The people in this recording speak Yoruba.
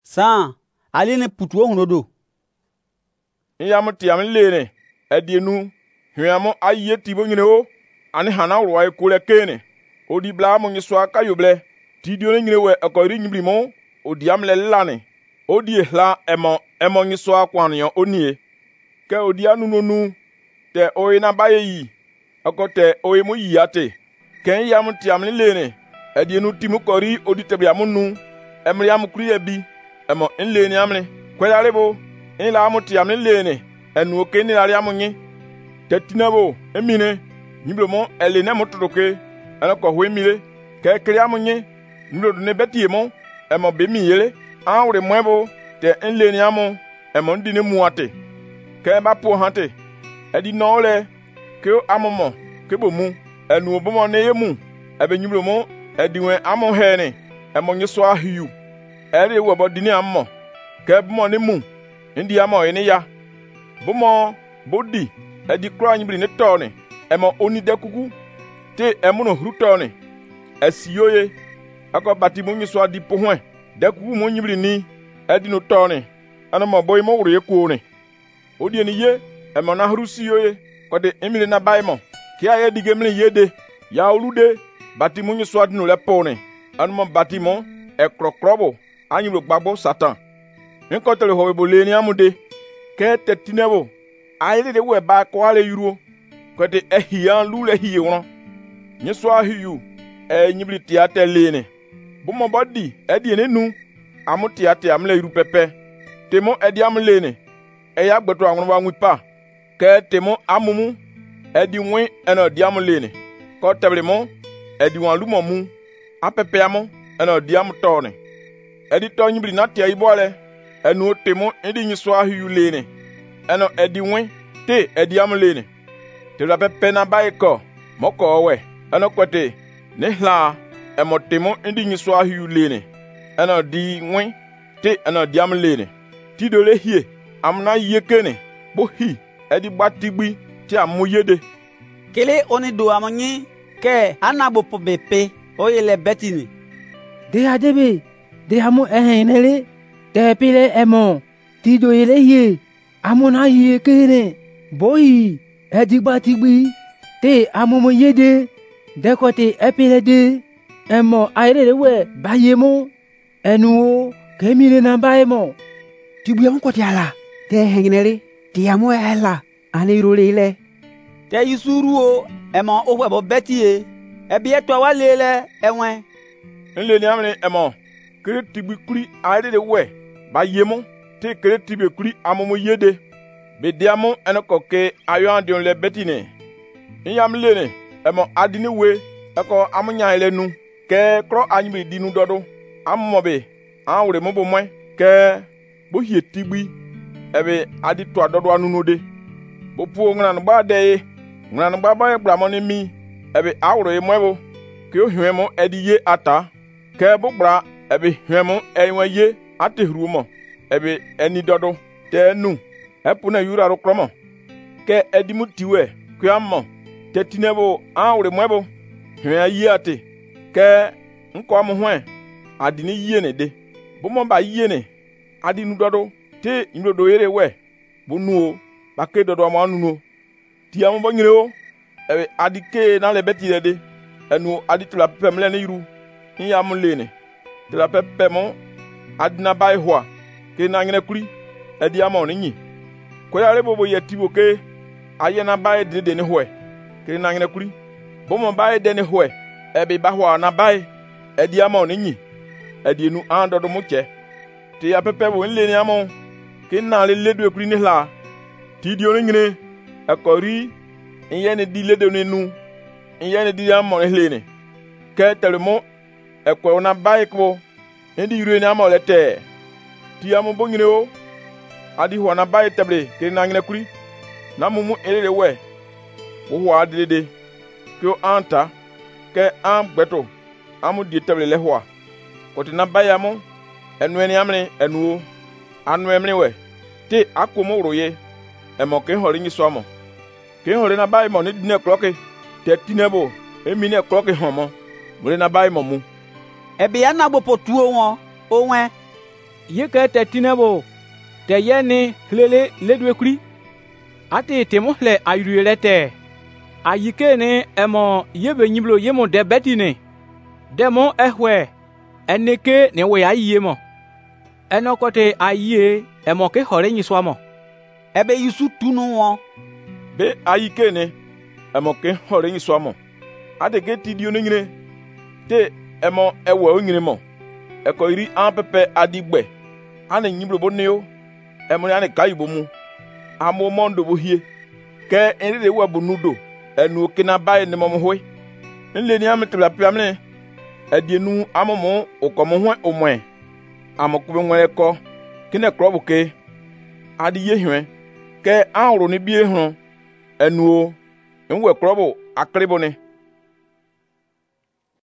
San aline putuo hunodo. Iyamu tiam lene edienu hwiamu aye tibo nyine o ani hana wro ay kole kene odi bla mo nyiswa kayoble tidio ne nyine we akori nyibri mo odiam le lane odi hla emo nyiswa kwanyo onie ke odi anunonu te oyina baye yi akote oyimo yi ate ken yam tiam lene edienu timu kori odi tebiamu nu emriam kuri ebi emo enlene amne kwelarebo ila amu tiam lene enu okeni lariamu nyi tetinabo emine nyiblomo elene motodoke ana ko hwemile ke kriamu nyi nyiblo ne betiemo emo be miyele awre mwebo te enlene amu emo ndine muate ke ba po hante edi nole ke amomo ke bomu enu obomo ne yemu ebe nyiblomo ediwe amu hene emo nyiso ahiu ere wo bodini ammo ke bomo ne mu ndi amo ene ya bomo bodi edi kro nyibri ne tone emo oni dekuku te emo no hrutone asiyoye akọ bati mo nyiso adi po hwe dekuku mo nyibri ni edi no tone ana mo boy mo wure ko ne odi eni ye emo na hrusiyoye ko de emile na baimo ki aye dige mle yede ya olude bati mo nyiso adi no le pone ana mo bati mo ekrokrobo anyibro gbagbo satan nkotele howe boleni amude ke tetinebo ayede de we ba ko ale yuro ko de ehian lule hiwon nyiso ahiyu nyibri tiate lene bomo body edi enenu amutiate amle yuru pepe temo edi amlene eya gbeto awon wa nwipa ke temo amumu edi nwi ena di amlene ko teblemo edi wan lumo mu apepe amu ena di amtone edi to nyibri na tia ibole enu temo edi nyiso ahiyu lene eno edi nwi te edi amlene te la pepe na baiko moko we eno kwete ne hla emotemo edi nyiso ahiyu lene eno di nwi te eno di amlene ti dole hie amna yekene bo hi edi gbatigbi ti amuyede Kele oni do amonyi ke anagbo po bepe oyele betini. De adebe de amu ehenele te pile emo ti do yele hie amuna yekene bo hi edi gbatigbi te amumu yede de kote epile de emo ayere we bayemo enu kemile na bayemo tibuya mo kote ala te hengenere ti amu ela ani rulele Te yisuru o emo ohwe bo betie ebi eto wa lele enwe enleni amne emo kere tigbi kuri ayede de we bayemo te kere tibe kuri amumu yede be diamo enoko ke ayo andion le betine inyam lene emo adini we eko amunya ile nu ke kro anyibri dinu dodo amobe awre mo bo mwe ke bo hie tigbi ebe adi to adodo anunode bo pu ngana no ba de ngana no ba ba gbra ni mi ebe awre mwebo ke ohwemo edi ye ata ke bo gbra ebe hwemo enwe ye atehru mo ebe eni dodo te nu epuna yura ro kromo ke edimu tiwe kwammo tetinebo awre mwebo hwe yi ate ke nko am hwe adini yie ne de bomo ba yie ne adinu dodo te ndodo yere we bonu ba ke dodo am anu ti am bo nyire o e adike na le beti de enu aditula pem le ne yuru ni am lene de la pepe mo adina bai ho ke na nyine kuri edi am on nyi ko ya rebo bo yetibo ke aye na bai de ne ho ke na nyine kuri bomo bai de ne ho ebe ba ho na bai edi am on nyi edi enu andodo mo che ti ya pepe bo nle ni am ke na le ledu kuri ni hla ti di on nyine akori iye ne di ledu ne nu iye ne di am on hlene ke telemo ekwo na bai ko ndi yure ni am ole te ti am bo nyine o adi ho na bai teble ke na nyine kuri na mumu elele we wo adede ke anta ke am gbeto amu di teble le ho ko ti na bai am enu eni amne enu anu emne we ti akomo roye emo ke hori nyi somo ke hori na bai mo ni dine kloke te tinebo emi ne kloke homo mo na bai mo mu ebi anagbo po tuo won onwe yeke te tinebo te yeni hlele ledwekri ati temuhle ayurelete ayikene emo yebe nyiblo yemo de betine demo ehwe eneke ne we ayemo enokote aye emo ke hore nyiswamo ebe yisu tunu won be ayikene emo ke hore nyiswamo adeke tidio ne nyine te emo ewe onyine mo eko iri an pepe adigbe ane nyiblo boneo emo ane kayubo mu amo mondo bo hie ke enre we bonudo enu kina bae ne mo hwe nle ni ametla piamne edienu amomo okomo hwe omwe amokube nwere ko kine krobuke adi yehwe ke anru ni bie hu enu o enwe krobu akribone